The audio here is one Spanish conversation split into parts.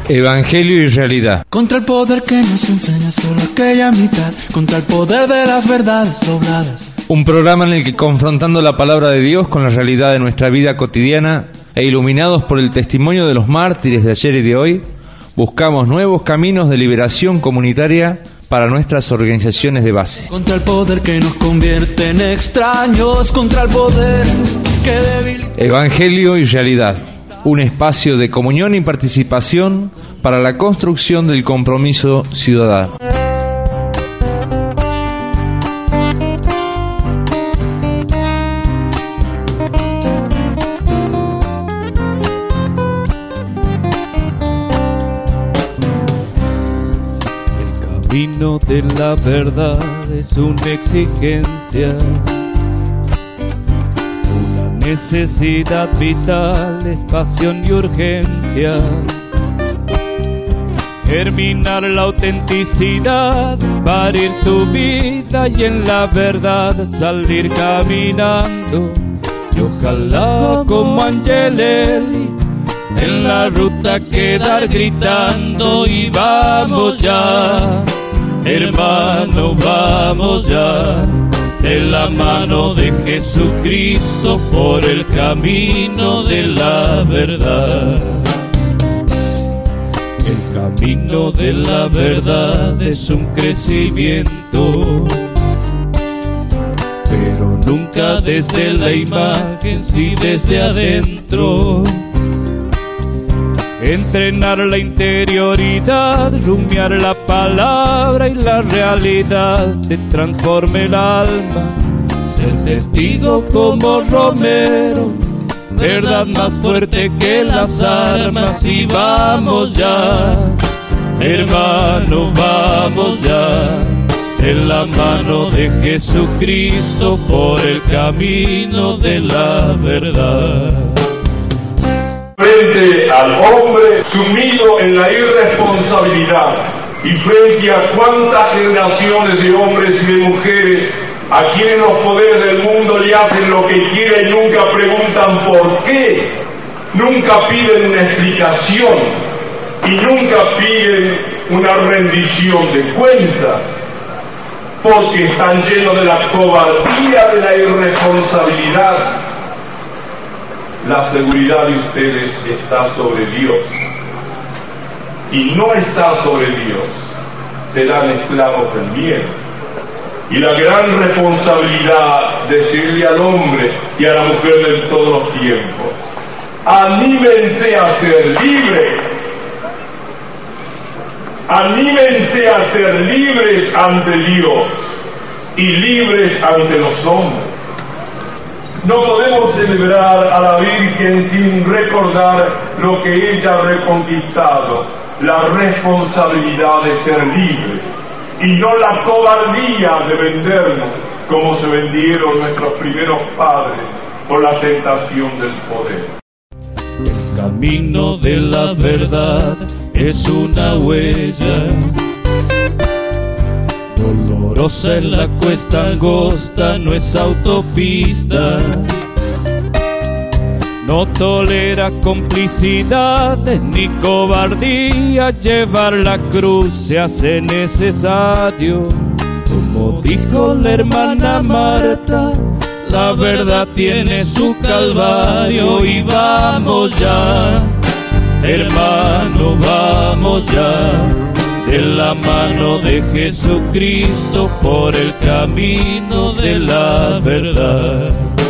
Evangelio y realidad. Contra el poder que nos enseña solo aquella mitad, contra el poder de las verdades dobladas. Un programa en el que, confrontando la palabra de Dios con la realidad de nuestra vida cotidiana e iluminados por el testimonio de los mártires de ayer y de hoy, buscamos nuevos caminos de liberación comunitaria para nuestras organizaciones de base. Contra el poder que nos convierte en extraños, contra el poder que debilita. Evangelio y realidad. Un espacio de comunión y participación para la construcción del compromiso ciudadano. El camino de la verdad es una exigencia, necesidad vital, es pasión y urgencia. Germinar la autenticidad, parir tu vida y en la verdad salir caminando. Y ojalá como Angelelli en la ruta quedar gritando. Y vamos ya, hermano, vamos ya, de la mano de Jesucristo por el camino de la verdad. El camino de la verdad es un crecimiento, pero nunca desde la imagen, sí desde adentro. Entrenar la interioridad, rumiar la palabra y la realidad te transforme el alma. Ser testigo como Romero, verdad más fuerte que las armas. Y vamos ya, hermano, vamos ya, en la mano de Jesucristo por el camino de la verdad. Frente al hombre sumido en la irresponsabilidad y frente a cuántas generaciones de hombres y de mujeres a quienes los poderes del mundo le hacen lo que quieren y nunca preguntan por qué, nunca piden una explicación y nunca piden una rendición de cuentas, porque están llenos de la cobardía de la irresponsabilidad. La seguridad de ustedes está sobre Dios. Si no está sobre Dios, serán esclavos del miedo. Y la gran responsabilidad de decirle al hombre y a la mujer de todos los tiempos: anímense a ser libres. Anímense a ser libres ante Dios y libres ante los hombres. No podemos celebrar a la Virgen sin recordar lo que ella ha reconquistado, la responsabilidad de ser libres, y no la cobardía de vendernos como se vendieron nuestros primeros padres por la tentación del poder. El camino de la verdad es una huella dolorosa en la cuesta angosta, no es autopista. No tolera complicidades ni cobardía, llevar la cruz se hace necesario. Como dijo la hermana Marta, la verdad tiene su calvario. Y vamos ya, hermano, vamos ya, de la mano de Jesucristo por el camino de la verdad.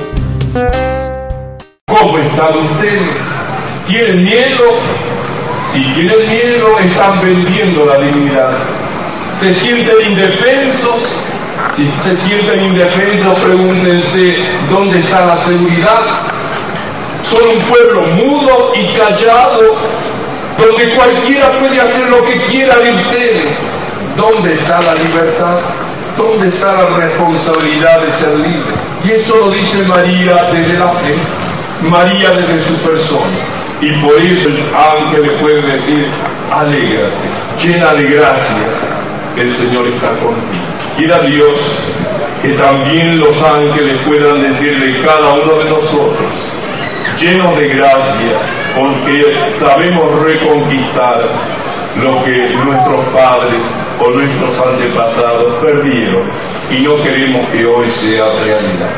¿Cómo están ustedes? ¿Tienen miedo? Si tienen miedo, están vendiendo la dignidad. ¿Se sienten indefensos? Si se sienten indefensos, pregúntense dónde está la seguridad. Son un pueblo mudo y callado, donde cualquiera puede hacer lo que quiera de ustedes. ¿Dónde está la libertad? ¿Dónde está la responsabilidad de ser libre? Y eso lo dice María desde la fe, María desde su persona. Y por eso el ángel le puede decir: alégrate, llena de gracia, el Señor está contigo. Quiera Dios que también los ángeles puedan decirle cada uno de nosotros, llenos de gracia, porque sabemos reconquistar lo que nuestros padres o nuestros antepasados perdieron y no queremos que hoy sea realidad.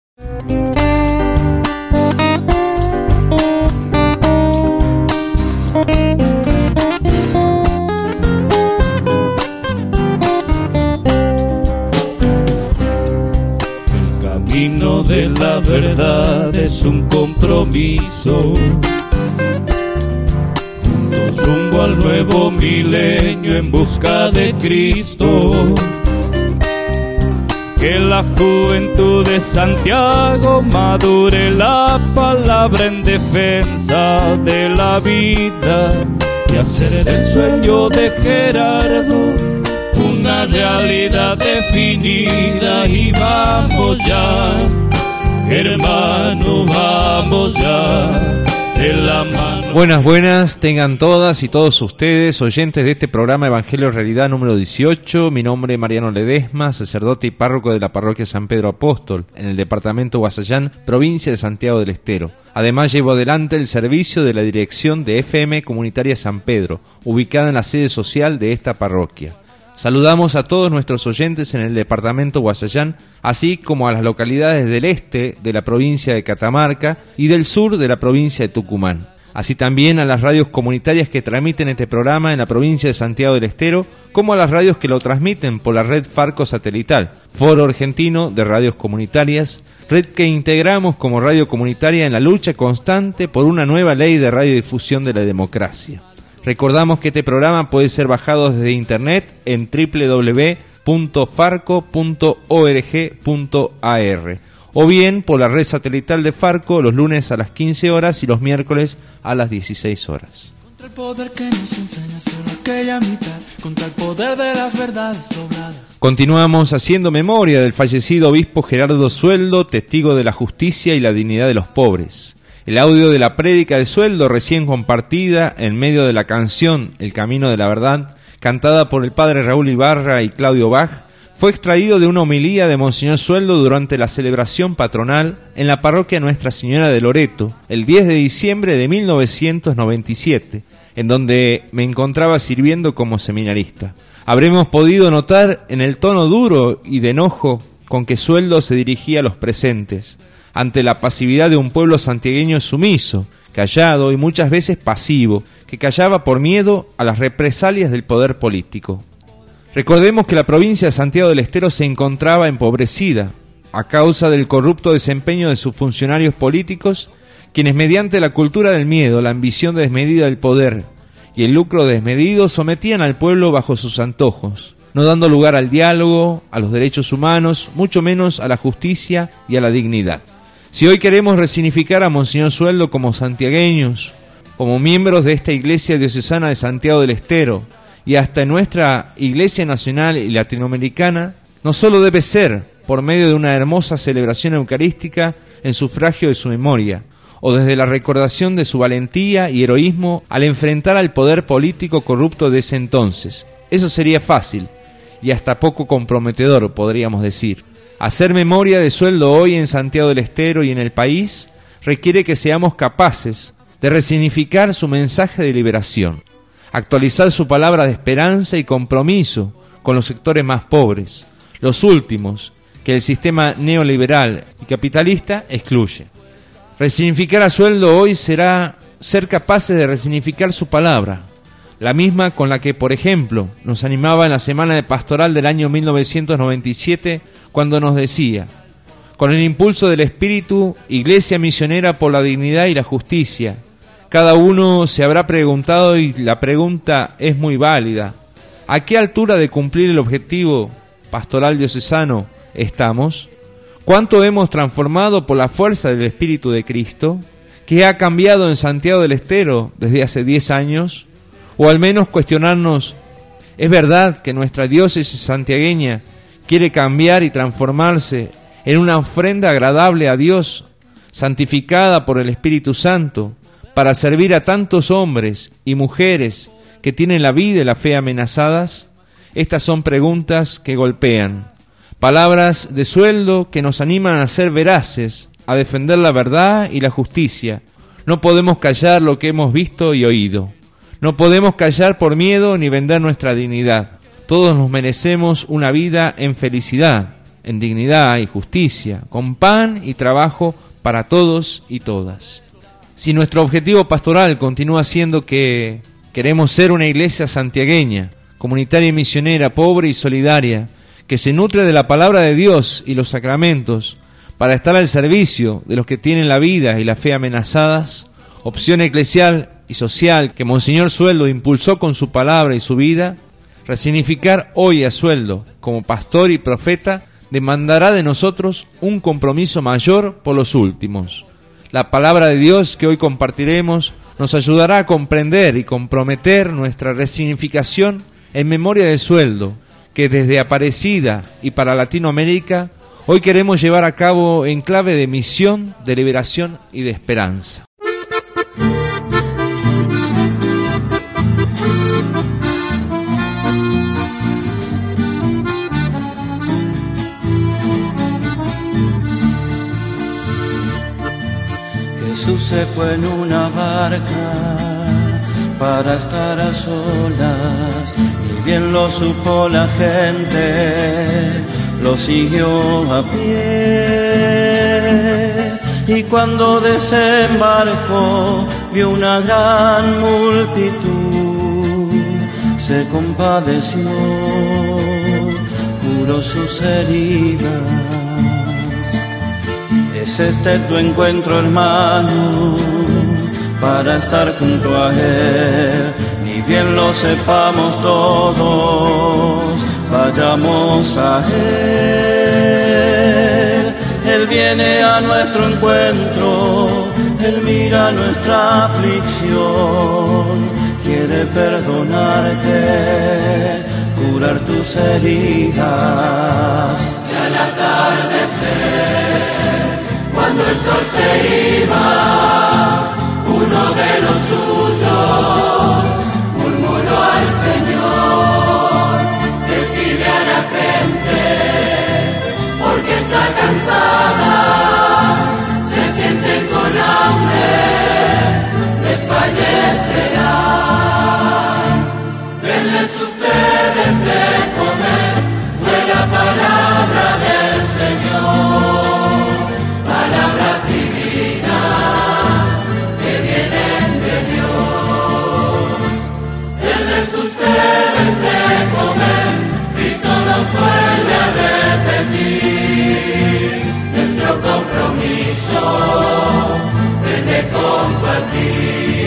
El camino de la verdad es un compromiso, juntos rumbo al nuevo milenio en busca de Cristo. Que la juventud de Santiago madure la palabra en defensa de la vida y hacer del sueño de Gerardo una realidad definida. Y vamos ya, hermano, vamos ya, de la mano. Buenas, tengan todas y todos ustedes, oyentes de este programa Evangelio Realidad número 18. Mi nombre es Mariano Ledesma, sacerdote y párroco de la parroquia San Pedro Apóstol, en el departamento Guasallán, provincia de Santiago del Estero. Además llevo adelante el servicio de la dirección de FM Comunitaria San Pedro, ubicada en la sede social de esta parroquia. Saludamos a todos nuestros oyentes en el departamento Guasallán, así como a las localidades del este de la provincia de Catamarca y del sur de la provincia de Tucumán. Así también a las radios comunitarias que transmiten este programa en la provincia de Santiago del Estero, como a las radios que lo transmiten por la red Farco Satelital, Foro Argentino de Radios Comunitarias, red que integramos como radio comunitaria en la lucha constante por una nueva ley de radiodifusión de la democracia. Recordamos que este programa puede ser bajado desde internet en www.farco.org.ar o bien por la red satelital de Farco los lunes a las 15 horas y los miércoles a las 16 horas. Contra el poder que nos enseña solo aquella mitad, contra el poder de las verdades dobladas. Continuamos haciendo memoria del fallecido obispo Gerardo Sueldo, testigo de la justicia y la dignidad de los pobres. El audio de la prédica de Sueldo, recién compartida en medio de la canción El Camino de la Verdad, cantada por el padre Raúl Ibarra y Claudio Bach, fue extraído de una homilía de Monseñor Sueldo durante la celebración patronal en la parroquia Nuestra Señora de Loreto, el 10 de diciembre de 1997, en donde me encontraba sirviendo como seminarista. Habremos podido notar en el tono duro y de enojo con que Sueldo se dirigía a los presentes, ante la pasividad de un pueblo santiagueño sumiso, callado y muchas veces pasivo, que callaba por miedo a las represalias del poder político. Recordemos que la provincia de Santiago del Estero se encontraba empobrecida a causa del corrupto desempeño de sus funcionarios políticos, quienes mediante la cultura del miedo, la ambición desmedida del poder y el lucro desmedido sometían al pueblo bajo sus antojos, no dando lugar al diálogo, a los derechos humanos, mucho menos a la justicia y a la dignidad. Si hoy queremos resignificar a Monseñor Sueldo como santiagueños, como miembros de esta Iglesia Diocesana de Santiago del Estero y hasta en nuestra Iglesia Nacional y Latinoamericana, no solo debe ser por medio de una hermosa celebración eucarística en sufragio de su memoria, o desde la recordación de su valentía y heroísmo al enfrentar al poder político corrupto de ese entonces. Eso sería fácil y hasta poco comprometedor, podríamos decir. Hacer memoria de Sueldo hoy en Santiago del Estero y en el país requiere que seamos capaces de resignificar su mensaje de liberación, actualizar su palabra de esperanza y compromiso con los sectores más pobres, los últimos que el sistema neoliberal y capitalista excluye. Resignificar a Sueldo hoy será ser capaces de resignificar su palabra, la misma con la que, por ejemplo, nos animaba en la semana de pastoral del año 1997, cuando nos decía: con el impulso del Espíritu, Iglesia misionera por la dignidad y la justicia. Cada uno se habrá preguntado, y la pregunta es muy válida: ¿a qué altura de cumplir el objetivo pastoral diocesano estamos? ¿Cuánto hemos transformado por la fuerza del Espíritu de Cristo? ¿Qué ha cambiado en Santiago del Estero desde hace 10 años? O al menos cuestionarnos: ¿es verdad que nuestra diócesis santiagueña quiere cambiar y transformarse en una ofrenda agradable a Dios, santificada por el Espíritu Santo, para servir a tantos hombres y mujeres que tienen la vida y la fe amenazadas? Estas son preguntas que golpean. Palabras de Sueldo que nos animan a ser veraces, a defender la verdad y la justicia, No podemos callar lo que hemos visto y oído. No podemos callar por miedo ni vender nuestra dignidad. Todos nos merecemos una vida en felicidad, en dignidad y justicia, con pan y trabajo para todos y todas. Si nuestro objetivo pastoral continúa siendo que queremos ser una iglesia santiagueña, comunitaria y misionera, pobre y solidaria, que se nutre de la palabra de Dios y los sacramentos para estar al servicio de los que tienen la vida y la fe amenazadas, Opción Eclesial y Social que Monseñor Sueldo impulsó con su palabra y su vida, resignificar hoy a Sueldo como pastor y profeta demandará de nosotros un compromiso mayor por los últimos. La palabra de Dios que hoy compartiremos nos ayudará a comprender y comprometer nuestra resignificación en memoria de Sueldo, que desde Aparecida y para Latinoamérica hoy queremos llevar a cabo en clave de misión, de liberación y de esperanza. Jesús se fue en una barca para estar a solas, y bien lo supo la gente, lo siguió a pie. Y cuando desembarcó, vio una gran multitud, se compadeció, curó sus heridas. Es este tu encuentro, hermano, para estar junto a Él, ni bien lo sepamos todos, vayamos a Él. Él viene a nuestro encuentro, Él mira nuestra aflicción, quiere perdonarte, curar tus heridas. Y al atardecer, cuando el sol se iba, uno de los suyos murmuró al Señor: despide a la gente, porque está cansada, se sienten con hambre, desfallecerán. Denles ustedes de comer, fue la palabra del Señor. Palabras divinas que vienen de Dios. Denles ustedes de comer, Cristo nos vuelve a repetir nuestro compromiso de compartir.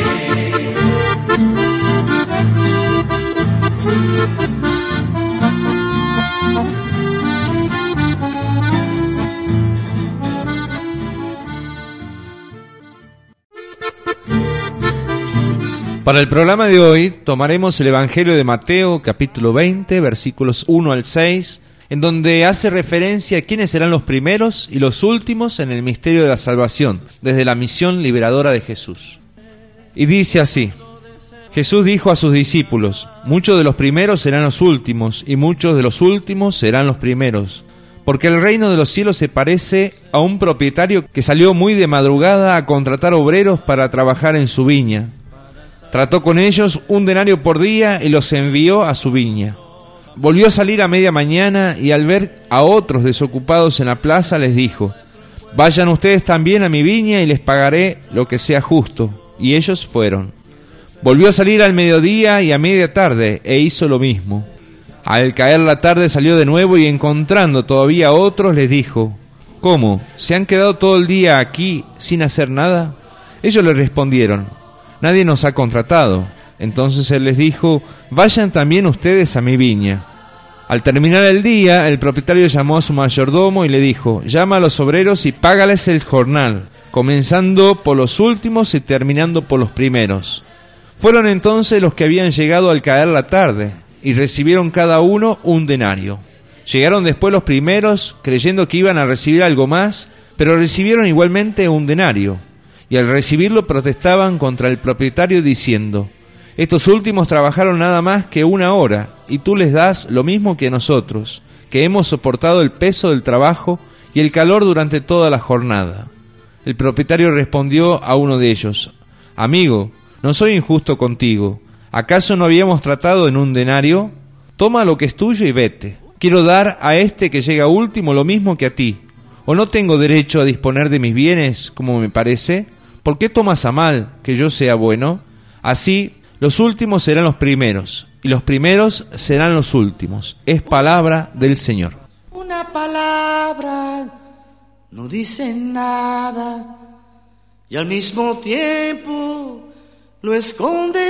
Para el programa de hoy tomaremos el Evangelio de Mateo, capítulo 20, versículos 1 al 6, en donde hace referencia a quiénes serán los primeros y los últimos en el misterio de la salvación, desde la misión liberadora de Jesús. Y dice así: Jesús dijo a sus discípulos: muchos de los primeros serán los últimos, y muchos de los últimos serán los primeros. Porque el reino de los cielos se parece a un propietario que salió muy de madrugada a contratar obreros para trabajar en su viña. Trató con ellos 1 denario por día y los envió a su viña. Volvió a salir a media mañana y al ver a otros desocupados en la plaza les dijo: vayan ustedes también a mi viña y les pagaré lo que sea justo. Y ellos fueron. Volvió a salir al mediodía y a media tarde e hizo lo mismo. Al caer la tarde salió de nuevo y encontrando todavía a otros les dijo: ¿cómo? ¿Se han quedado todo el día aquí sin hacer nada? Ellos le respondieron: nadie nos ha contratado. Entonces él les dijo: vayan también ustedes a mi viña. Al terminar el día, el propietario llamó a su mayordomo y le dijo: llama a los obreros y págales el jornal, comenzando por los últimos y terminando por los primeros. Fueron entonces los que habían llegado al caer la tarde, y recibieron cada uno 1 denario. Llegaron después los primeros, creyendo que iban a recibir algo más, pero recibieron igualmente 1 denario. Y al recibirlo protestaban contra el propietario diciendo: estos últimos trabajaron nada más que 1 hora, y tú les das lo mismo que nosotros, que hemos soportado el peso del trabajo y el calor durante toda la jornada. El propietario respondió a uno de ellos: Amigo, no soy injusto contigo. ¿Acaso no habíamos tratado en un denario? Toma lo que es tuyo y vete. Quiero dar a este que llega último lo mismo que a ti. ¿O no tengo derecho a disponer de mis bienes como me parece? ¿Por qué tomas a mal que yo sea bueno? Así, los últimos serán los primeros, y los primeros serán los últimos. Es palabra del Señor. Una palabra no dice nada, y al mismo tiempo lo esconde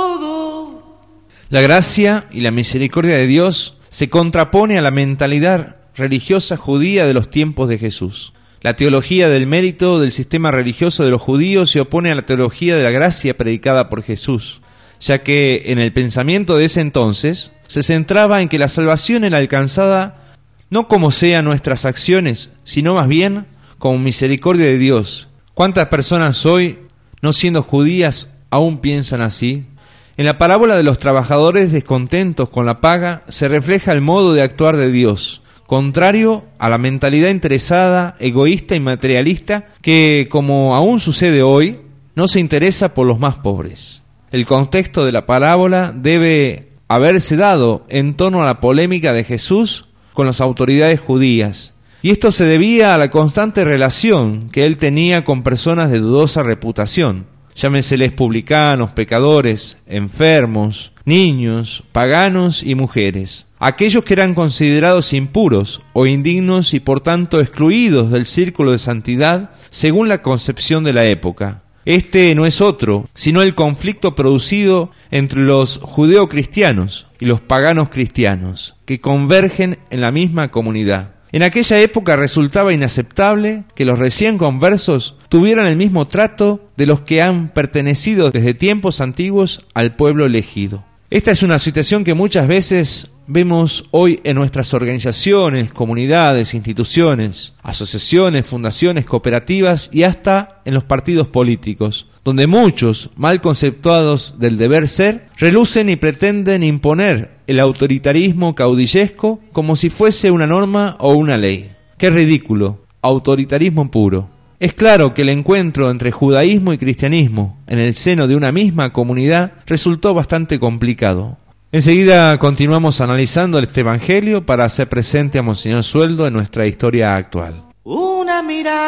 todo. La gracia y la misericordia de Dios se contrapone a la mentalidad religiosa judía de los tiempos de Jesús. La teología del mérito del sistema religioso de los judíos se opone a la teología de la gracia predicada por Jesús, ya que en el pensamiento de ese entonces se centraba en que la salvación era alcanzada no como sean nuestras acciones, sino más bien como misericordia de Dios. ¿Cuántas personas hoy, no siendo judías, aún piensan así? En la parábola de los trabajadores descontentos con la paga se refleja el modo de actuar de Dios, contrario a la mentalidad interesada, egoísta y materialista que, como aún sucede hoy, no se interesa por los más pobres. El contexto de la parábola debe haberse dado en torno a la polémica de Jesús con las autoridades judías, y esto se debía a la constante relación que él tenía con personas de dudosa reputación. Llámeseles publicanos, pecadores, enfermos, niños, paganos y mujeres. Aquellos que eran considerados impuros o indignos y por tanto excluidos del círculo de santidad según la concepción de la época. Este no es otro, sino el conflicto producido entre los judeocristianos y los paganos cristianos, que convergen en la misma comunidad. En aquella época resultaba inaceptable que los recién conversos tuvieran el mismo trato de los que han pertenecido desde tiempos antiguos al pueblo elegido. Esta es una situación que muchas veces vemos hoy en nuestras organizaciones, comunidades, instituciones, asociaciones, fundaciones, cooperativas y hasta en los partidos políticos, donde muchos, mal conceptuados del deber ser, relucen y pretenden imponer el autoritarismo caudillesco como si fuese una norma o una ley. ¡Qué ridículo! Autoritarismo puro. Es claro que el encuentro entre judaísmo y cristianismo en el seno de una misma comunidad resultó bastante complicado. Enseguida continuamos analizando este evangelio para hacer presente a Monseñor Sueldo en nuestra historia actual. Una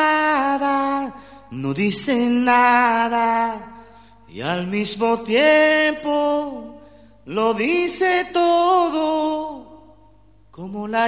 mirada no dice nada y al mismo tiempo lo dice todo, como la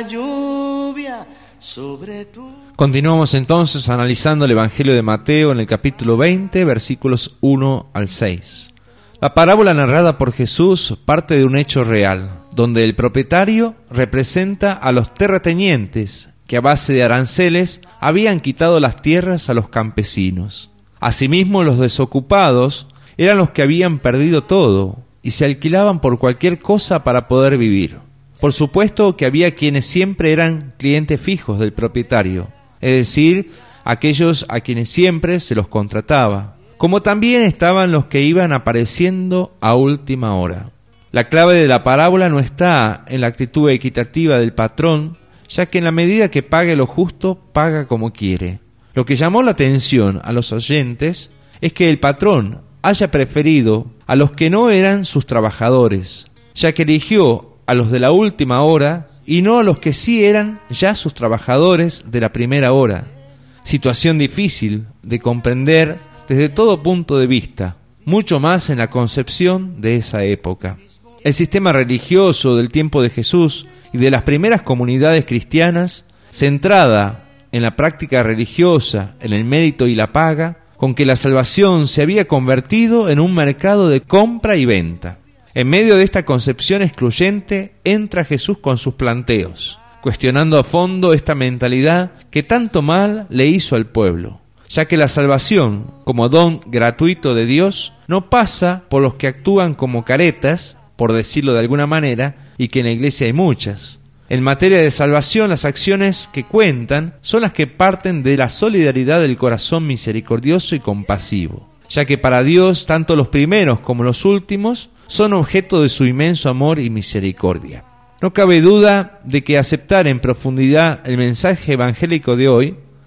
lluvia sobre tu... Continuamos entonces analizando el evangelio de Mateo en el capítulo 20, versículos 1 al 6. La parábola narrada por Jesús parte de un hecho real, donde el propietario representa a los terratenientes que a base de aranceles habían quitado las tierras a los campesinos. Asimismo, los desocupados eran los que habían perdido todo y se alquilaban por cualquier cosa para poder vivir. Por supuesto que había quienes siempre eran clientes fijos del propietario, es decir, aquellos a quienes siempre se los contrataba, como también estaban los que iban apareciendo a última hora. La clave de la parábola no está en la actitud equitativa del patrón, ya que en la medida que pague lo justo, paga como quiere. Lo que llamó la atención a los oyentes es que el patrón haya preferido a los que no eran sus trabajadores, ya que eligió a los de la última hora y no a los que sí eran ya sus trabajadores de la primera hora. Situación difícil de comprender desde todo punto de vista, mucho más en la concepción de esa época. El sistema religioso del tiempo de Jesús y de las primeras comunidades cristianas, centrada en la práctica religiosa, en el mérito y la paga, con que la salvación se había convertido en un mercado de compra y venta. En medio de esta concepción excluyente entra Jesús con sus planteos, cuestionando a fondo esta mentalidad que tanto mal le hizo al pueblo, ya que la salvación, como don gratuito de Dios, no pasa por los que actúan como caretas, por decirlo de alguna manera, y que en la iglesia hay muchas. En materia de salvación, las acciones que cuentan son las que parten de la solidaridad del corazón misericordioso y compasivo, ya que para Dios, tanto los primeros como los últimos son objeto de su inmenso amor y misericordia. No cabe duda de que aceptar en profundidad el mensaje evangélico de hoy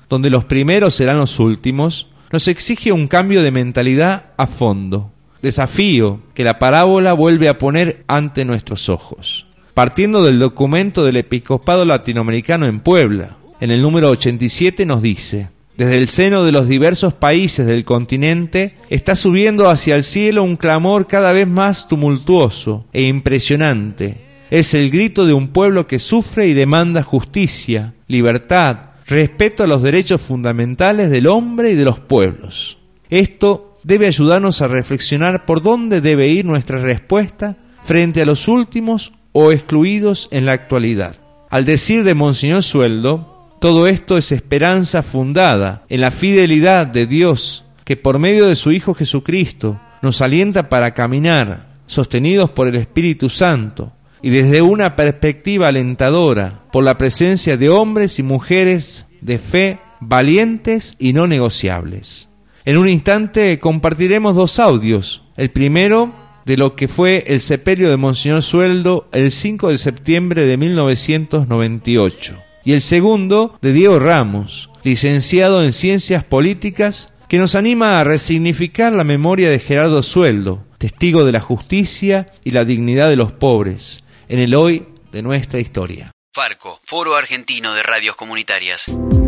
donde los primeros serán los últimos, nos exige un cambio de mentalidad a fondo. Desafío que la parábola vuelve a poner ante nuestros ojos. Partiendo del documento del Episcopado Latinoamericano en Puebla, en el número 87 nos dice: desde el seno de los diversos países del continente está subiendo hacia el cielo un clamor cada vez más tumultuoso e impresionante. Es el grito de un pueblo que sufre y demanda justicia, libertad, respeto a los derechos fundamentales del hombre y de los pueblos. Esto debe ayudarnos a reflexionar por dónde debe ir nuestra respuesta frente a los últimos o excluidos en la actualidad. Al decir de Monseñor Sueldo, todo esto es esperanza fundada en la fidelidad de Dios, que por medio de su Hijo Jesucristo nos alienta para caminar, sostenidos por el Espíritu Santo, y desde una perspectiva alentadora, por la presencia de hombres y mujeres de fe, valientes y no negociables. En un instante compartiremos 2 audios. El primero, de lo que fue el sepelio de Monseñor Sueldo el 5 de septiembre de 1998. Y el segundo, de Diego Ramos, licenciado en Ciencias Políticas, que nos anima a resignificar la memoria de Gerardo Sueldo, testigo de la justicia y la dignidad de los pobres, en el hoy de nuestra historia. Farco, Foro Argentino de Radios Comunitarias.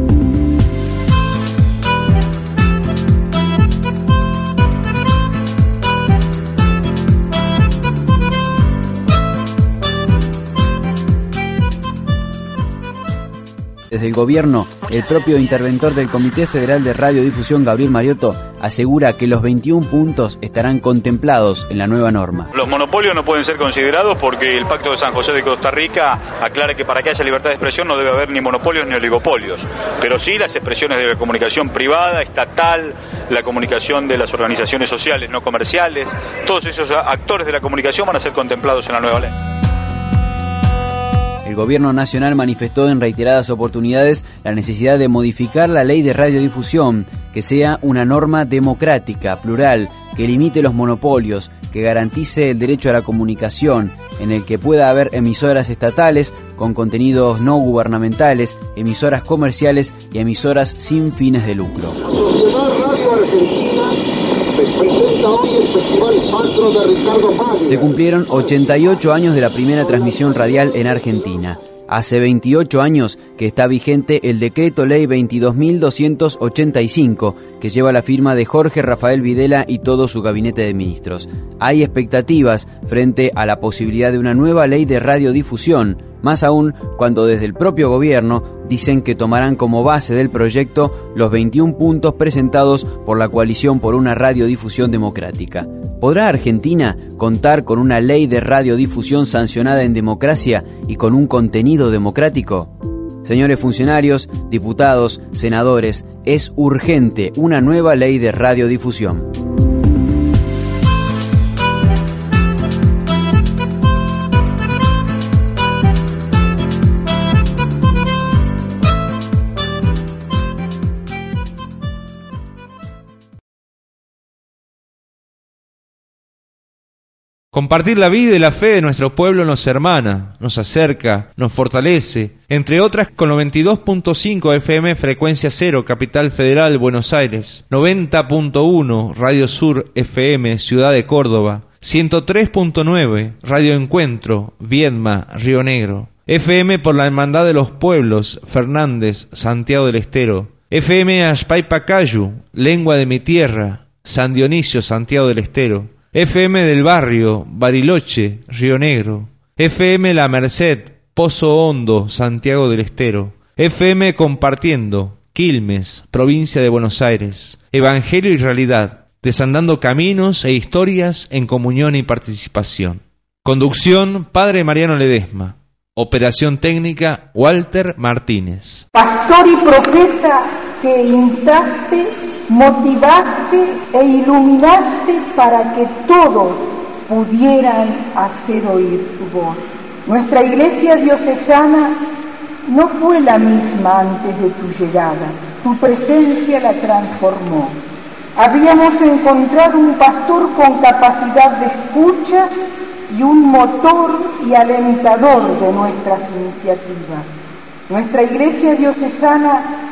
Desde el gobierno, el propio interventor del Comité Federal de Radiodifusión, Gabriel Mariotto, asegura que los 21 puntos estarán contemplados en la nueva norma. Los monopolios no pueden ser considerados porque el Pacto de San José de Costa Rica aclara que para que haya libertad de expresión no debe haber ni monopolios ni oligopolios, pero sí las expresiones de la comunicación privada, estatal, la comunicación de las organizaciones sociales no comerciales, todos esos actores de la comunicación van a ser contemplados en la nueva ley. El gobierno nacional manifestó en reiteradas oportunidades la necesidad de modificar la ley de radiodifusión, que sea una norma democrática, plural, que limite los monopolios, que garantice el derecho a la comunicación, en el que pueda haber emisoras estatales con contenidos no gubernamentales, emisoras comerciales y emisoras sin fines de lucro. Se cumplieron 88 años de la primera transmisión radial en Argentina. Hace 28 años que está vigente el Decreto Ley 22.285, que lleva la firma de Jorge Rafael Videla y todo su gabinete de ministros. Hay expectativas frente a la posibilidad de una nueva ley de radiodifusión, más aún cuando desde el propio gobierno dicen que tomarán como base del proyecto los 21 puntos presentados por la Coalición por una Radiodifusión Democrática. ¿Podrá Argentina contar con una ley de radiodifusión sancionada en democracia y con un contenido democrático? Señores funcionarios, diputados, senadores, es urgente una nueva ley de radiodifusión. Compartir la vida y la fe de nuestro pueblo nos hermana, nos acerca, nos fortalece, entre otras con 92.5 FM Frecuencia Cero, Capital Federal, Buenos Aires, 90.1 Radio Sur FM, Ciudad de Córdoba, 103.9 Radio Encuentro, Viedma, Río Negro, FM por la Hermandad de los Pueblos, Fernández, Santiago del Estero, FM Ashpaipacayu, Lengua de mi Tierra, San Dionisio, Santiago del Estero, FM del Barrio, Bariloche, Río Negro, FM La Merced, Pozo Hondo, Santiago del Estero, FM Compartiendo, Quilmes, Provincia de Buenos Aires, Evangelio y Realidad, desandando caminos e historias en comunión y participación. Conducción, Padre Mariano Ledesma. Operación técnica, Walter Martínez. Pastor y profeta que instaste, motivaste e iluminaste para que todos pudieran hacer oír su voz. Nuestra iglesia diocesana no fue la misma antes de tu llegada. Tu presencia la transformó. Habíamos encontrado un pastor con capacidad de escucha y un motor y alentador de nuestras iniciativas. Nuestra iglesia diocesana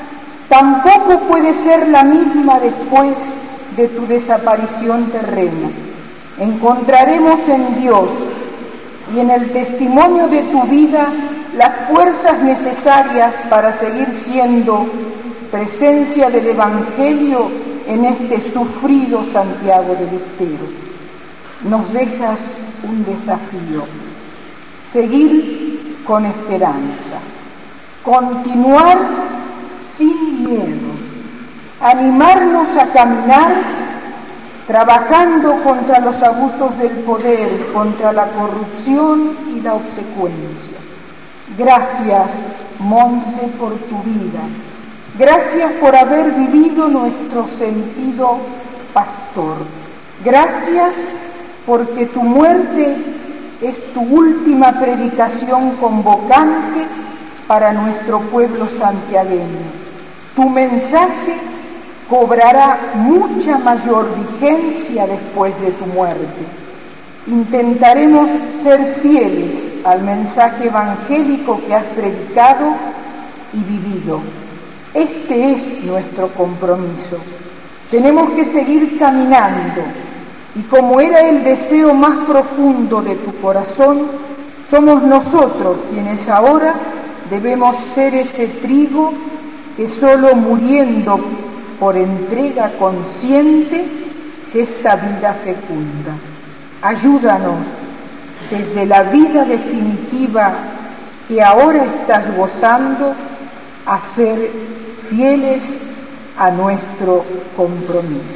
tampoco puede ser la misma después de tu desaparición terrena. Encontraremos en Dios y en el testimonio de tu vida las fuerzas necesarias para seguir siendo presencia del Evangelio en este sufrido Santiago del Estero. Nos dejas un desafío: seguir con esperanza, continuar sin miedo, animarnos a caminar trabajando contra los abusos del poder, contra la corrupción y la obsecuencia. Gracias, Monse, por tu vida. Gracias por haber vivido nuestro sentido pastor. Gracias porque tu muerte es tu última predicación convocante para nuestro pueblo santiagueño. Tu mensaje cobrará mucha mayor vigencia después de tu muerte. Intentaremos ser fieles al mensaje evangélico que has predicado y vivido. Este es nuestro compromiso. Tenemos que seguir caminando y, como era el deseo más profundo de tu corazón, somos nosotros quienes ahora debemos ser ese trigo que solo muriendo por entrega consciente gesta vida fecunda. Ayúdanos desde la vida definitiva que ahora estás gozando a ser fieles a nuestro compromiso.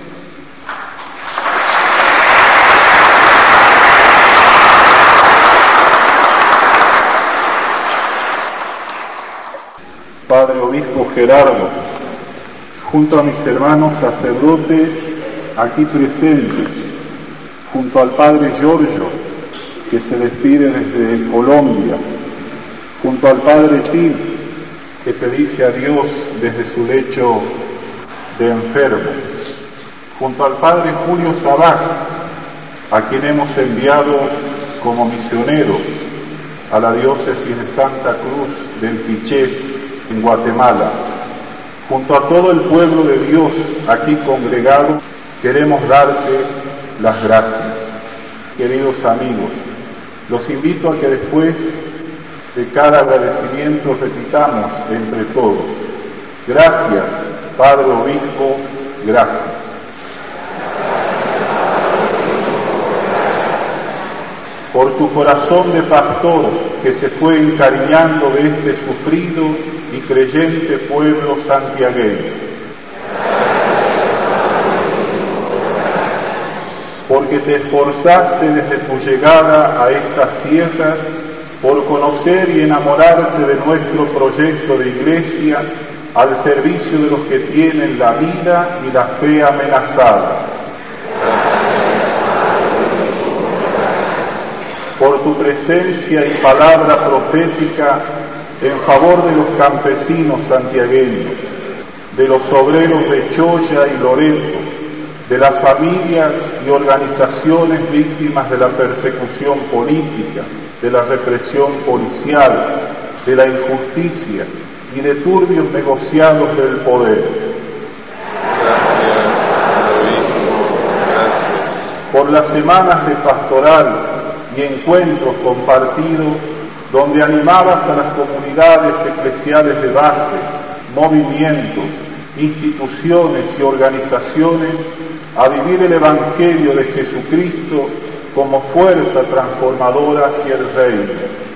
Padre Obispo Gerardo, junto a mis hermanos sacerdotes aquí presentes, junto al Padre Giorgio, que se despide desde Colombia, junto al Padre Til, que te dice adiós desde su lecho de enfermo, junto al Padre Julio Sabat, a quien hemos enviado como misionero a la diócesis de Santa Cruz del Piché, en Guatemala. Junto a todo el pueblo de Dios aquí congregado, queremos darte las gracias. Queridos amigos, los invito a que después de cada agradecimiento repitamos entre todos: gracias, Padre Obispo, gracias. Por tu corazón de pastor que se fue encariñando de este sufrido y creyente pueblo santiagueño. Porque te esforzaste desde tu llegada a estas tierras por conocer y enamorarte de nuestro proyecto de iglesia al servicio de los que tienen la vida y la fe amenazada. Por tu presencia y palabra profética en favor de los campesinos santiagueños, de los obreros de Choya y Loreto, de las familias y organizaciones víctimas de la persecución política, de la represión policial, de la injusticia y de turbios negociados del poder. Gracias. Por las semanas de pastoral y encuentros compartidos, donde animabas a las comunidades eclesiales de base, movimientos, instituciones y organizaciones a vivir el Evangelio de Jesucristo como fuerza transformadora hacia el reino.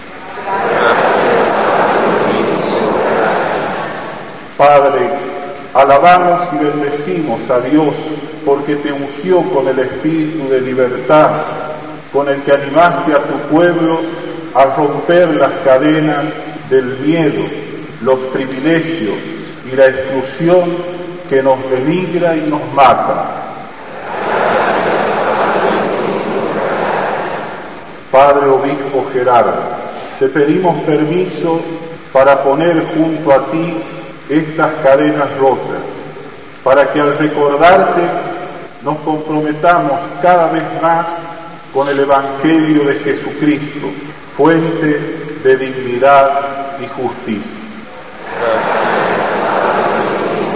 Padre, alabamos y bendecimos a Dios porque te ungió con el espíritu de libertad, con el que animaste a tu pueblo a romper las cadenas del miedo, los privilegios y la exclusión que nos denigra y nos mata. Padre Obispo Gerardo, te pedimos permiso para poner junto a ti estas cadenas rotas, para que al recordarte nos comprometamos cada vez más con el Evangelio de Jesucristo, fuente de dignidad y justicia.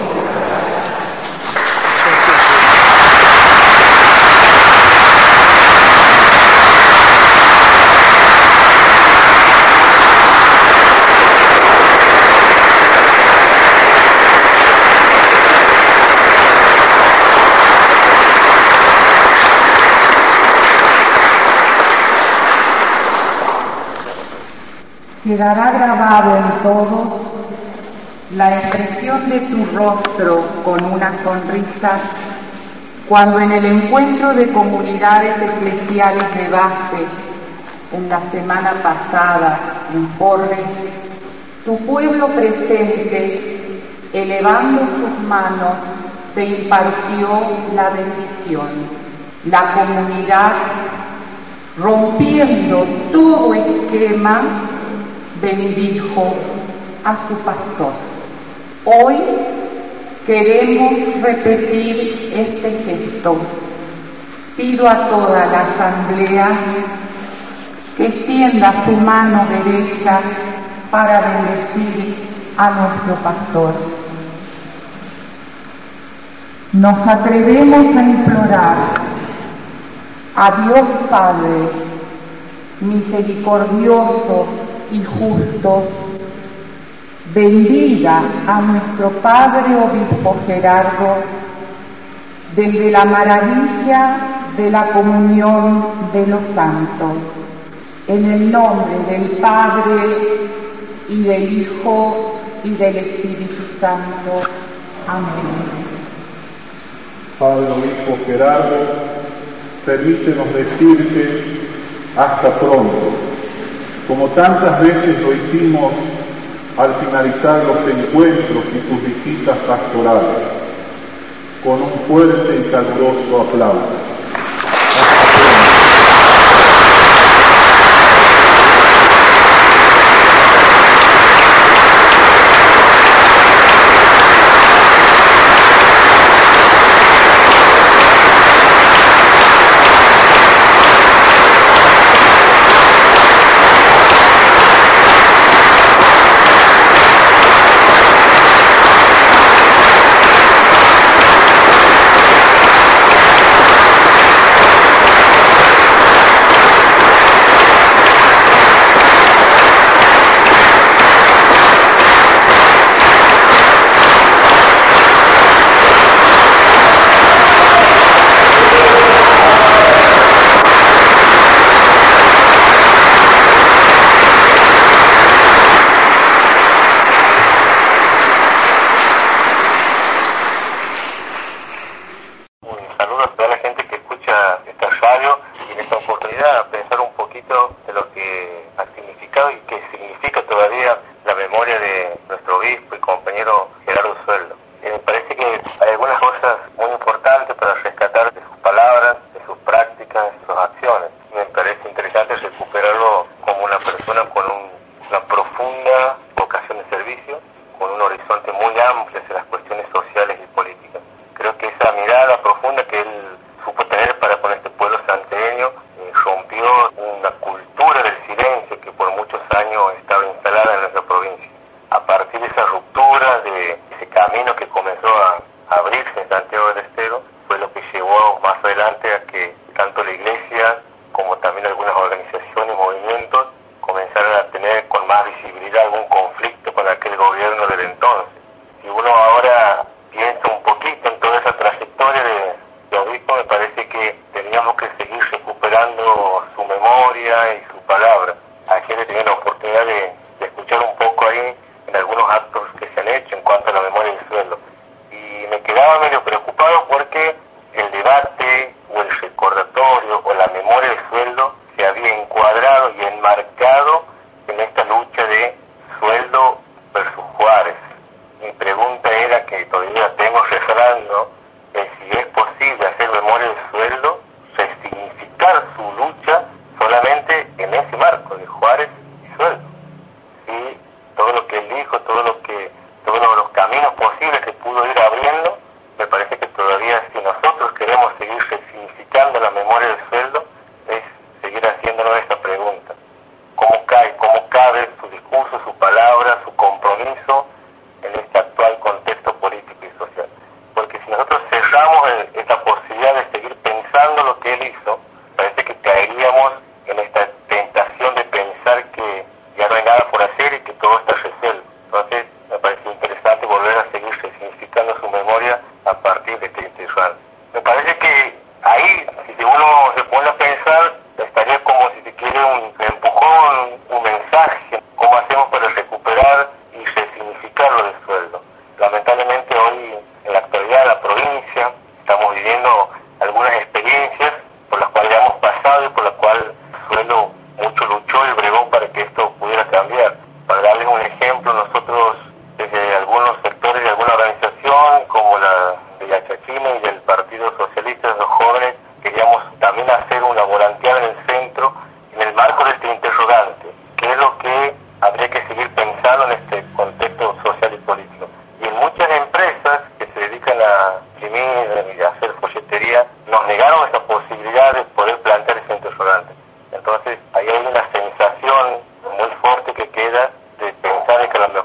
quedará grabado en todos la expresión de tu rostro con una sonrisa cuando en el encuentro de comunidades eclesiales de base en la semana pasada en Porres, tu pueblo presente, elevando sus manos, te impartió la bendición. La comunidad, rompiendo todo esquema, bendijo a su pastor. Hoy queremos repetir este gesto. Pido a toda la asamblea que extienda su mano derecha para bendecir a nuestro pastor. Nos atrevemos a implorar a Dios Padre, misericordioso y justo, bendiga a nuestro Padre Obispo Gerardo desde la maravilla de la comunión de los santos. En el nombre del Padre, y del Hijo, y del Espíritu Santo. Amén. Padre Obispo Gerardo, permítenos decirte hasta pronto, como tantas veces lo hicimos al finalizar los encuentros y tus visitas pastorales, con un fuerte y caluroso aplauso. en esta tentación de pensar que ya no hay nada por hacer y que todo está resuelto. Entonces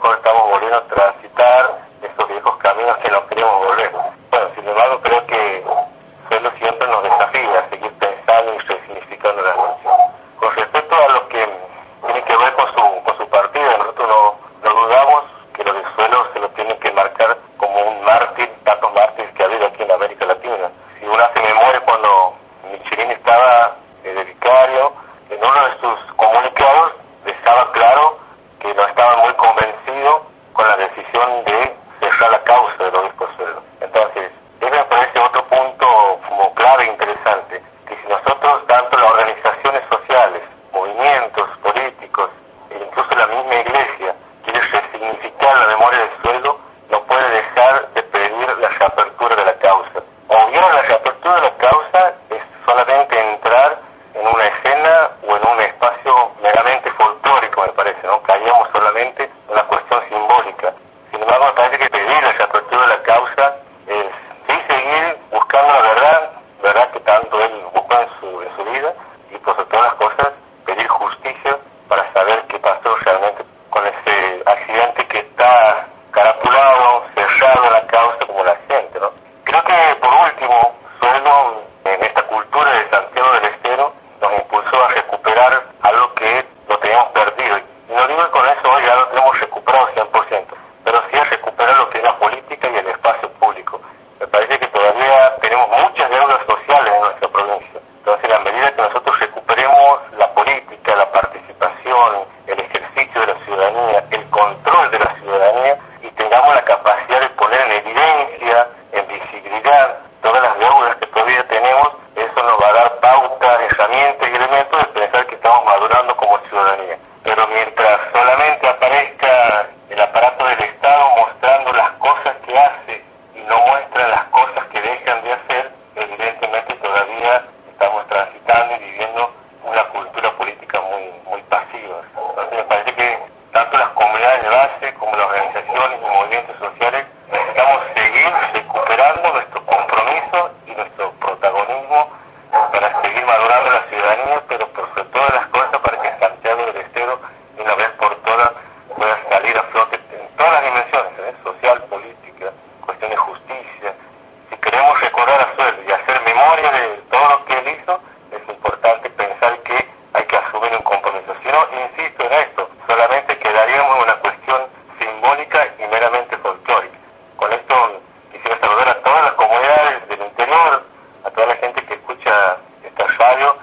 mejor estamos volviendo a transitar esos viejos caminos que no queremos volver. Bueno, sin embargo, creo que Suelo siempre nos desafía a seguir pensando y resignificando la noche. Con respecto a lo que tiene que ver con su partida, nosotros no dudamos que lo de Suelo se lo tienen que marcar como un mártir, tantos mártires que ha habido aquí en América Latina. Si uno hace memoria, cuando Michelin estaba de vicario, en uno de sus comunicados dejaba claro que no estaba muy convencido con la decisión de cerrar la causa del obispo Suelo. Entonces, ese me parece otro punto como clave e interesante, que si nosotros, tanto las organizaciones sociales, movimientos políticos e incluso la misma iglesia, quiere resignificar la memoria del Suelo, no puede dejar de pedir la reapertura de la causa. O bien la reapertura de la causa es solamente entrar en una escena o en un espacio meramente folclórico, me parece, ¿no? Caíamos solamente en una cuestión simbólica. Sin embargo, me parece que pedir la reapertura de la causa es sí seguir buscando la verdad que tanto él buscó en su vida, y por sobre todas las cosas pedir justicia para saber qué pasó realmente con ese accidente que está carapulado, cerrado la causa como la gente, ¿no? Creo que por último, Suelo en esta cultura de Santiago del Estero nos impulsó a recuperar algo que lo teníamos perdido. Y no digo que con eso hoy ya lo tenemos recuperado 100%, pero sí a recuperar lo que es la política y el espacio público. Me parece que todavía tenemos muchas deudas sociales en nuestra provincia. Entonces, a medida que nosotros recuperemos la política, la participación, el ejercicio de la ciudadanía, el control de la ciudadanía, y tengamos la capacidad de poner en evidencia, en visibilidad, todas las deudas que todavía tenemos, eso nos va a dar pautas, herramientas y elementos de pensar que estamos madurando como ciudadanía. Pero mientras solamente aparezca el aparato del Estado mostrando las cosas que hace y no muestra las cosas que dejan de hacer, evidentemente todavía estamos transitando y viviendo una cultura política muy pasiva. Entonces me parece que tanto las comunidades de base como las organizaciones y movimientos sociales necesitamos seguir recuperando nuestro compromiso y nuestro protagonismo para seguir madurando la ciudadanía, pero por sobre todas las cosas para que Santiago del Estero de una vez por todas pueda salir a flote en todas las dimensiones, social, política, cuestión de justicia. Si queremos recordar a Suelo y hacer memoria de todo lo que él hizo, es importante pensar que hay que asumir un compromiso. Si no, insisto en esto, solamente quedaríamos en una cuestión simbólica y meramente folclórica. Con esto quisiera saludar a todas las comunidades del interior, a toda la gente que escucha esta radio,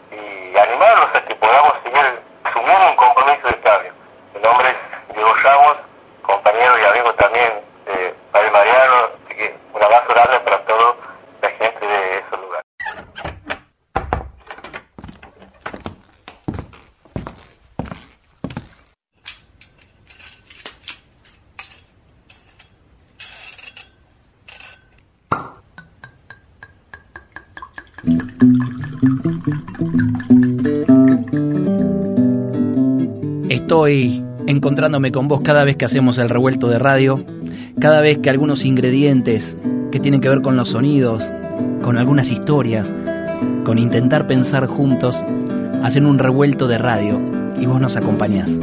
y animarlos a que podamos seguir asumiendo un compromiso de cambio. Mi nombre es Diego Ramos, compañero y amigo también de Padre Mariano, así que un abrazo grande para toda la gente de esos lugares. Estoy encontrándome con vos cada vez que hacemos el revuelto de radio, cada vez que algunos ingredientes que tienen que ver con los sonidos, con algunas historias, con intentar pensar juntos, hacen un revuelto de radio y vos nos acompañás.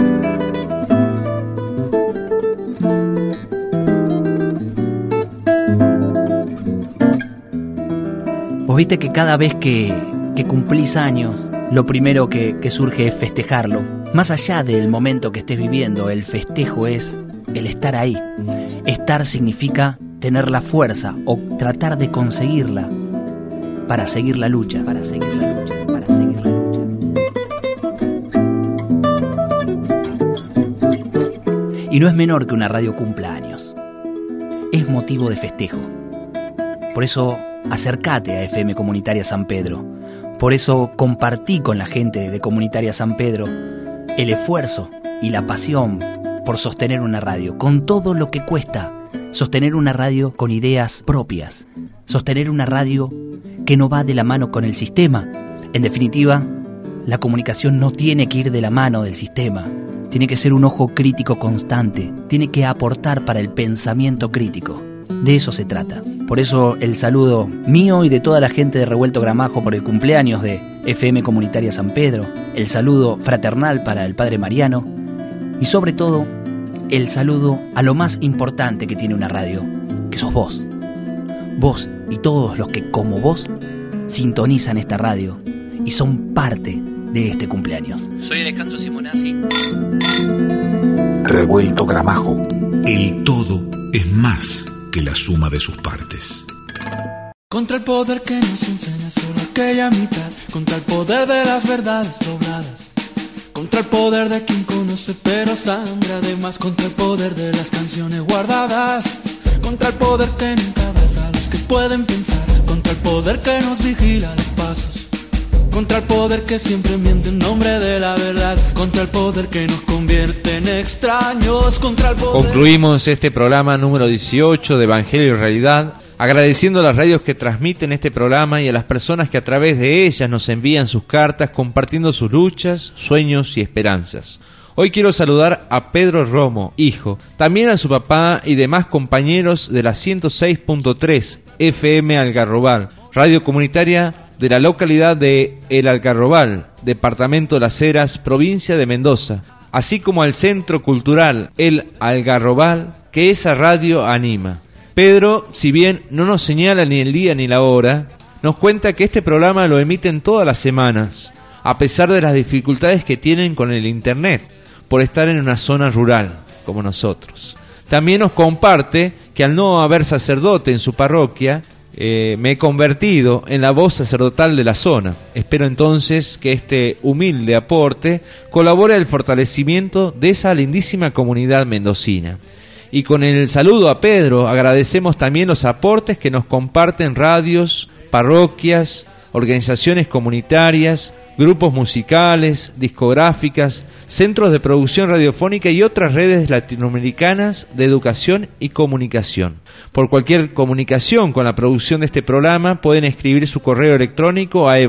Vos viste que cada vez que cumplís años, lo primero que surge es festejarlo. Más allá del momento que estés viviendo, el festejo es el estar ahí. Estar significa tener la fuerza o tratar de conseguirla para seguir la lucha, para seguir la lucha, para seguir la lucha. Y no es menor que una radio cumpla años. Es motivo de festejo. Por eso acércate a FM Comunitaria San Pedro. Por eso compartí con la gente de Comunitaria San Pedro el esfuerzo y la pasión por sostener una radio, con todo lo que cuesta sostener una radio con ideas propias, sostener una radio que no va de la mano con el sistema. En definitiva, la comunicación no tiene que ir de la mano del sistema, tiene que ser un ojo crítico constante, tiene que aportar para el pensamiento crítico. De eso se trata. Por eso el saludo mío y de toda la gente de Revuelto Gramajo por el cumpleaños de FM Comunitaria San Pedro, el saludo fraternal para el Padre Mariano y sobre todo el saludo a lo más importante que tiene una radio, que sos vos. Vos y todos los que, como vos, sintonizan esta radio y son parte de este cumpleaños. Soy Alejandro Simonazzi. Revuelto Gramajo. El todo es más que la suma de sus partes. Contra el poder que nos enseña solo aquella mitad, contra el poder de las verdades dobladas, contra el poder de quien conoce pero sangra además, contra el poder de las canciones guardadas, contra el poder que nunca abraza a los que pueden pensar, contra el poder que nos vigila los pasos, contra el poder que siempre miente en nombre de la verdad, contra el poder que nos convierte en extraños, contra el poder... Concluimos este programa número 18 de Evangelio y Realidad, agradeciendo a las radios que transmiten este programa y a las personas que a través de ellas nos envían sus cartas compartiendo sus luchas, sueños y esperanzas. Hoy quiero saludar a Pedro Romo, hijo, también a su papá y demás compañeros de la 106.3 FM Algarrobal, radio comunitaria de la localidad de El Algarrobal, departamento de Las Heras, provincia de Mendoza, así como al Centro Cultural El Algarrobal, que esa radio anima. Pedro, si bien no nos señala ni el día ni la hora, nos cuenta que este programa lo emiten todas las semanas, a pesar de las dificultades que tienen con el internet, por estar en una zona rural, como nosotros. También nos comparte que al no haber sacerdote en su parroquia, me he convertido en la voz sacerdotal de la zona. Espero entonces que este humilde aporte colabore al fortalecimiento de esa lindísima comunidad mendocina. Y con el saludo a Pedro agradecemos también los aportes que nos comparten radios, parroquias, organizaciones comunitarias, grupos musicales, discográficas, centros de producción radiofónica y otras redes latinoamericanas de educación y comunicación. Por cualquier comunicación con la producción de este programa pueden escribir su correo electrónico a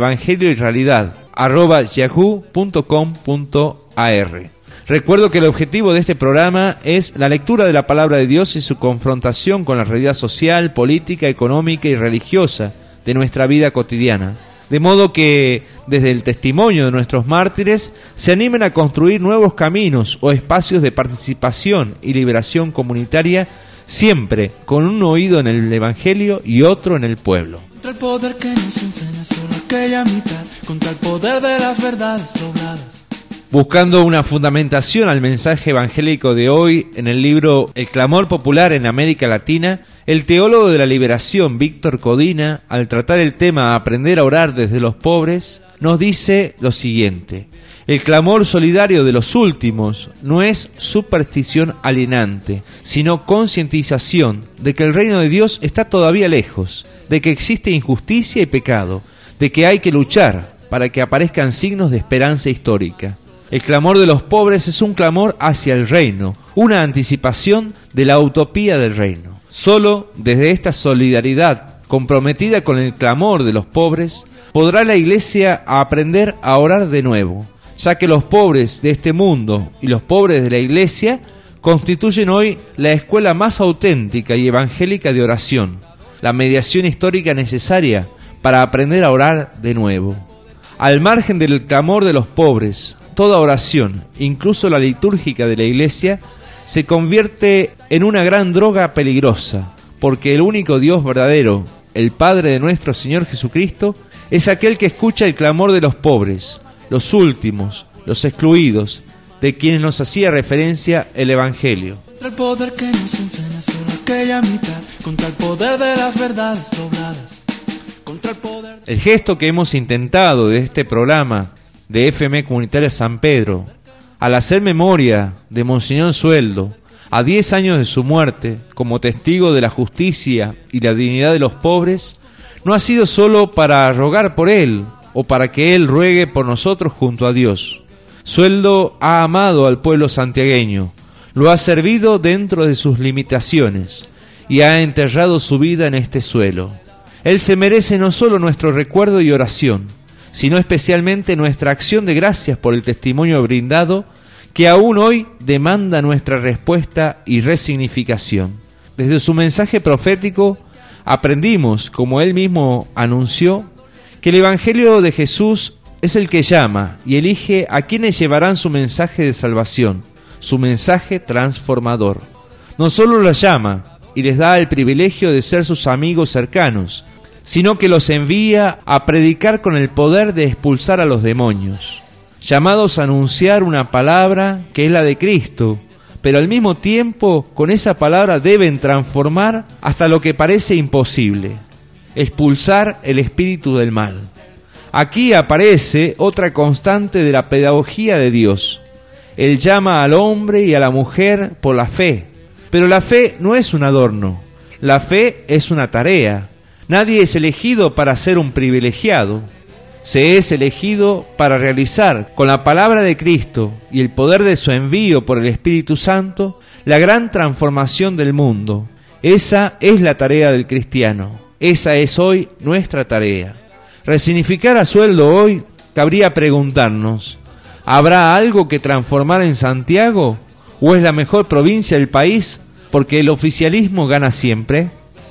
evangelioyrealidad@yahoo.com.ar. Recuerdo que el objetivo de este programa es la lectura de la palabra de Dios y su confrontación con la realidad social, política, económica y religiosa de nuestra vida cotidiana. De modo que, desde el testimonio de nuestros mártires, se animen a construir nuevos caminos o espacios de participación y liberación comunitaria, siempre con un oído en el Evangelio y otro en el pueblo. Contra el poder que nos enseña solo aquella mitad, contra el poder de las verdades dobladas. Buscando una fundamentación al mensaje evangélico de hoy en el libro El clamor popular en América Latina, el teólogo de la liberación Víctor Codina, al tratar el tema Aprender a orar desde los pobres, nos dice lo siguiente: el clamor solidario de los últimos no es superstición alienante, sino concientización de que el reino de Dios está todavía lejos, de que existe injusticia y pecado, de que hay que luchar para que aparezcan signos de esperanza histórica. El clamor de los pobres es un clamor hacia el reino, una anticipación de la utopía del reino. Solo desde esta solidaridad comprometida con el clamor de los pobres, podrá la Iglesia aprender a orar de nuevo, ya que los pobres de este mundo y los pobres de la Iglesia constituyen hoy la escuela más auténtica y evangélica de oración, la mediación histórica necesaria para aprender a orar de nuevo. Al margen del clamor de los pobres, toda oración, incluso la litúrgica de la Iglesia, se convierte en una gran droga peligrosa, porque el único Dios verdadero, el Padre de nuestro Señor Jesucristo, es aquel que escucha el clamor de los pobres, los últimos, los excluidos, de quienes nos hacía referencia el Evangelio. Contra el poder que nos enseña solo aquella mitad, contra el poder de las verdades dobladas, contra el poder... El gesto que hemos intentado de este programa de FM Comunitaria San Pedro, al hacer memoria de Monseñor Sueldo, a 10 años de su muerte, como testigo de la justicia y la dignidad de los pobres, no ha sido solo para rogar por él, o para que él ruegue por nosotros junto a Dios. Sueldo ha amado al pueblo santiagueño, lo ha servido dentro de sus limitaciones, y ha enterrado su vida en este suelo. Él se merece no solo nuestro recuerdo y oración, sino especialmente nuestra acción de gracias por el testimonio brindado, que aún hoy demanda nuestra respuesta y resignificación. Desde su mensaje profético aprendimos, como él mismo anunció, que el Evangelio de Jesús es el que llama y elige a quienes llevarán su mensaje de salvación, su mensaje transformador. No solo los llama y les da el privilegio de ser sus amigos cercanos, sino que los envía a predicar con el poder de expulsar a los demonios, llamados a anunciar una palabra que es la de Cristo, pero al mismo tiempo con esa palabra deben transformar hasta lo que parece imposible, expulsar el espíritu del mal. Aquí aparece otra constante de la pedagogía de Dios. Él llama al hombre y a la mujer por la fe, pero la fe no es un adorno, la fe es una tarea. Nadie es elegido para ser un privilegiado. Se es elegido para realizar, con la palabra de Cristo y el poder de su envío por el Espíritu Santo, la gran transformación del mundo. Esa es la tarea del cristiano. Esa es hoy nuestra tarea. Resignificar a sueldo hoy cabría preguntarnos: ¿habrá algo que transformar en Santiago? ¿O es la mejor provincia del país porque el oficialismo gana siempre?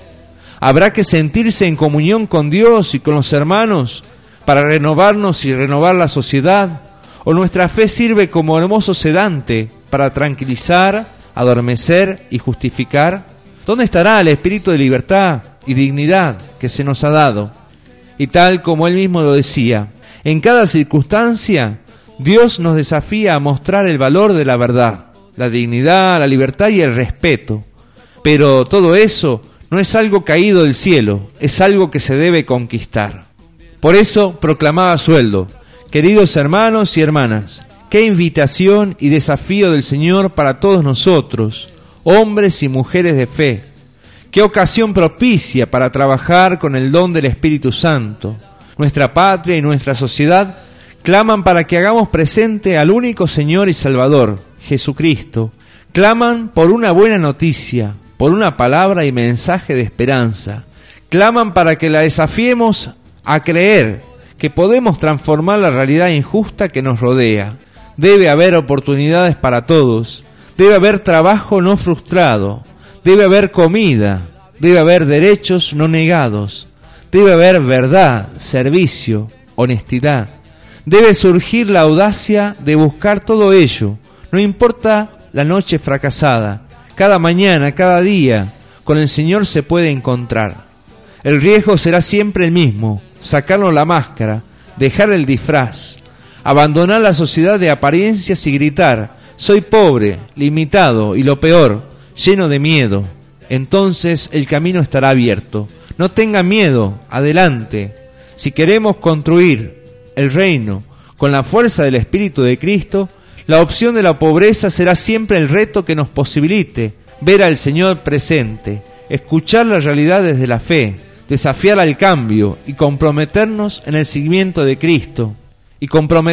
¿Habrá que sentirse en comunión con Dios y con los hermanos para renovarnos y renovar la sociedad? ¿O nuestra fe sirve como hermoso sedante para tranquilizar, adormecer y justificar? ¿Dónde estará el espíritu de libertad y dignidad que se nos ha dado? Y tal como él mismo lo decía, en cada circunstancia Dios nos desafía a mostrar el valor de la verdad, la dignidad, la libertad y el respeto. Pero todo eso no es algo caído del cielo, es algo que se debe conquistar. Por eso proclamaba Sueldo: queridos hermanos y hermanas, qué invitación y desafío del Señor para todos nosotros, hombres y mujeres de fe. Qué ocasión propicia para trabajar con el don del Espíritu Santo. Nuestra patria y nuestra sociedad claman para que hagamos presente al único Señor y Salvador, Jesucristo. Claman por una buena noticia, por una palabra y mensaje de esperanza. Claman para que la desafiemos a creer que podemos transformar la realidad injusta que nos rodea. Debe haber oportunidades para todos, debe haber trabajo no frustrado, debe haber comida, debe haber derechos no negados, debe haber verdad, servicio, honestidad. Debe surgir la audacia de buscar todo ello, no importa la noche fracasada. Cada mañana, cada día, con el Señor se puede encontrar. El riesgo será siempre el mismo: sacarnos la máscara, dejar el disfraz, abandonar la sociedad de apariencias y gritar: soy pobre, limitado y lo peor, lleno de miedo. Entonces el camino estará abierto. No tenga miedo, adelante. Si queremos construir el reino con la fuerza del Espíritu de Cristo, la opción de la pobreza será siempre el reto que nos posibilite ver al Señor presente, escuchar la realidad desde la fe, desafiar al cambio y comprometernos en el seguimiento de Cristo, y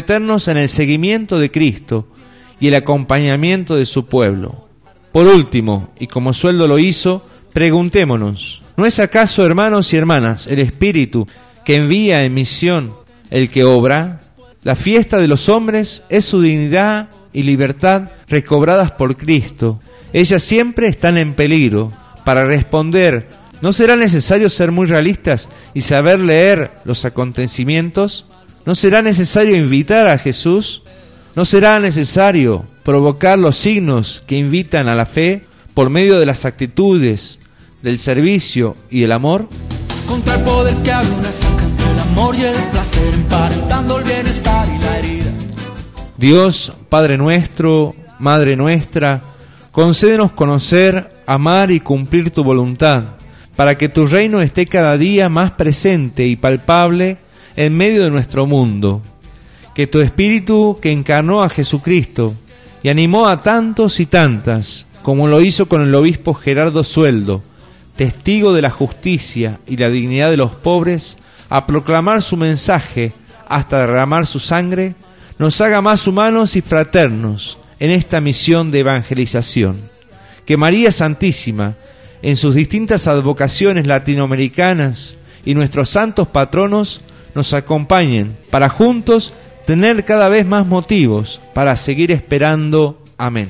el acompañamiento de su pueblo. Por último, y como Sueldo lo hizo, preguntémonos: ¿no es acaso, hermanos y hermanas, el Espíritu que envía en misión el que obra? La fiesta de los hombres es su dignidad y libertad recobradas por Cristo. Ellas siempre están en peligro. Para responder, ¿no será necesario ser muy realistas y saber leer los acontecimientos? ¿No será necesario invitar a Jesús? ¿No será necesario provocar los signos que invitan a la fe por medio de las actitudes, del servicio y del amor? Contra el poder que abre una zanja entre el amor y el placer, emparentando el bienestar y la herida. Dios, Padre nuestro, Madre nuestra, concédenos conocer, amar y cumplir tu voluntad, para que tu reino esté cada día más presente y palpable en medio de nuestro mundo. Que tu Espíritu, que encarnó a Jesucristo y animó a tantos y tantas, como lo hizo con el obispo Gerardo Sueldo, testigo de la justicia y la dignidad de los pobres, a proclamar su mensaje hasta derramar su sangre, nos haga más humanos y fraternos en esta misión de evangelización. Que María Santísima, en sus distintas advocaciones latinoamericanas y nuestros santos patronos, nos acompañen para juntos tener cada vez más motivos para seguir esperando. Amén.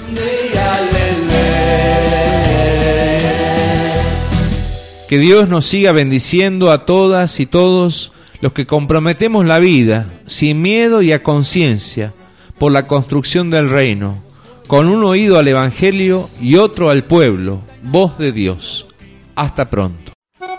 Que Dios nos siga bendiciendo a todas y todos los que comprometemos la vida sin miedo y a conciencia por la construcción del reino, con un oído al Evangelio y otro al pueblo. Voz de Dios. Hasta pronto.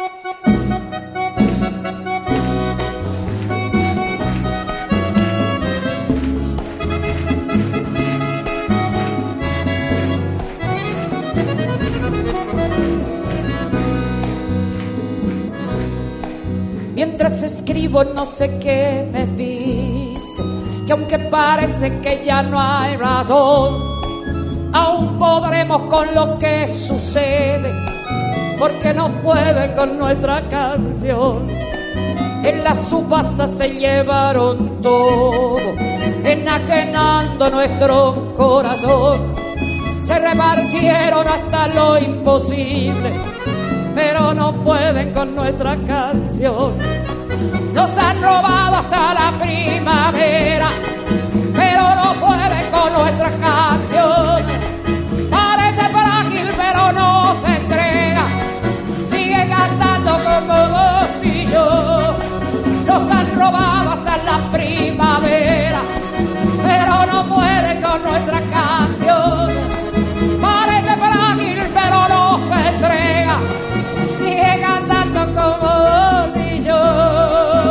Mientras escribo no sé qué me dice, que aunque parece que ya no hay razón, aún podremos con lo que sucede, porque no pueden con nuestra canción. En la subasta se llevaron todo, enajenando nuestro corazón. Se repartieron hasta lo imposible, pero no pueden con nuestra canción. Nos han robado hasta la primavera, pero no pueden con nuestra canción. Parece frágil, pero no se entrega, sigue cantando como vos y yo. Nos han robado hasta la primavera, pero no pueden con nuestra canción. Parece frágil, pero no se entrega, sigue cantando como vos y yo.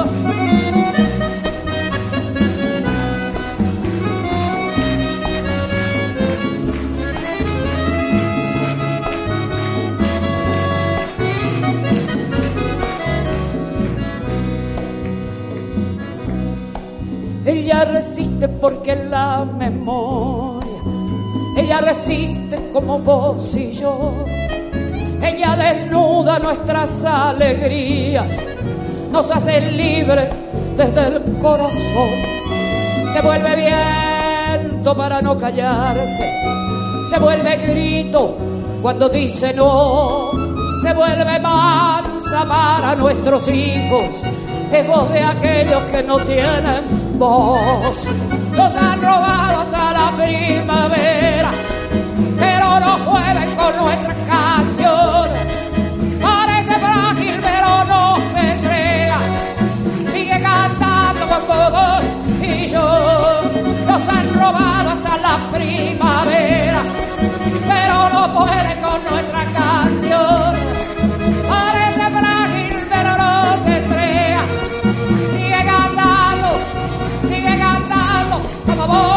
Ella resiste porque la memoria, ella resiste como vos y yo. Ella desnuda nuestras alegrías, nos hace libres desde el corazón. Se vuelve viento para no callarse, se vuelve grito cuando dice no, se vuelve mansa para nuestros hijos, es voz de aquellos que no tienen voz. Nos han robado hasta la primavera, pero no pueden con nuestra canción. Parece frágil, pero no se entrega, sigue cantando como vos y yo. Nos han robado hasta la primavera, pero no pueden con nuestra canción. Parece frágil, pero no se entrega, sigue cantando como vos.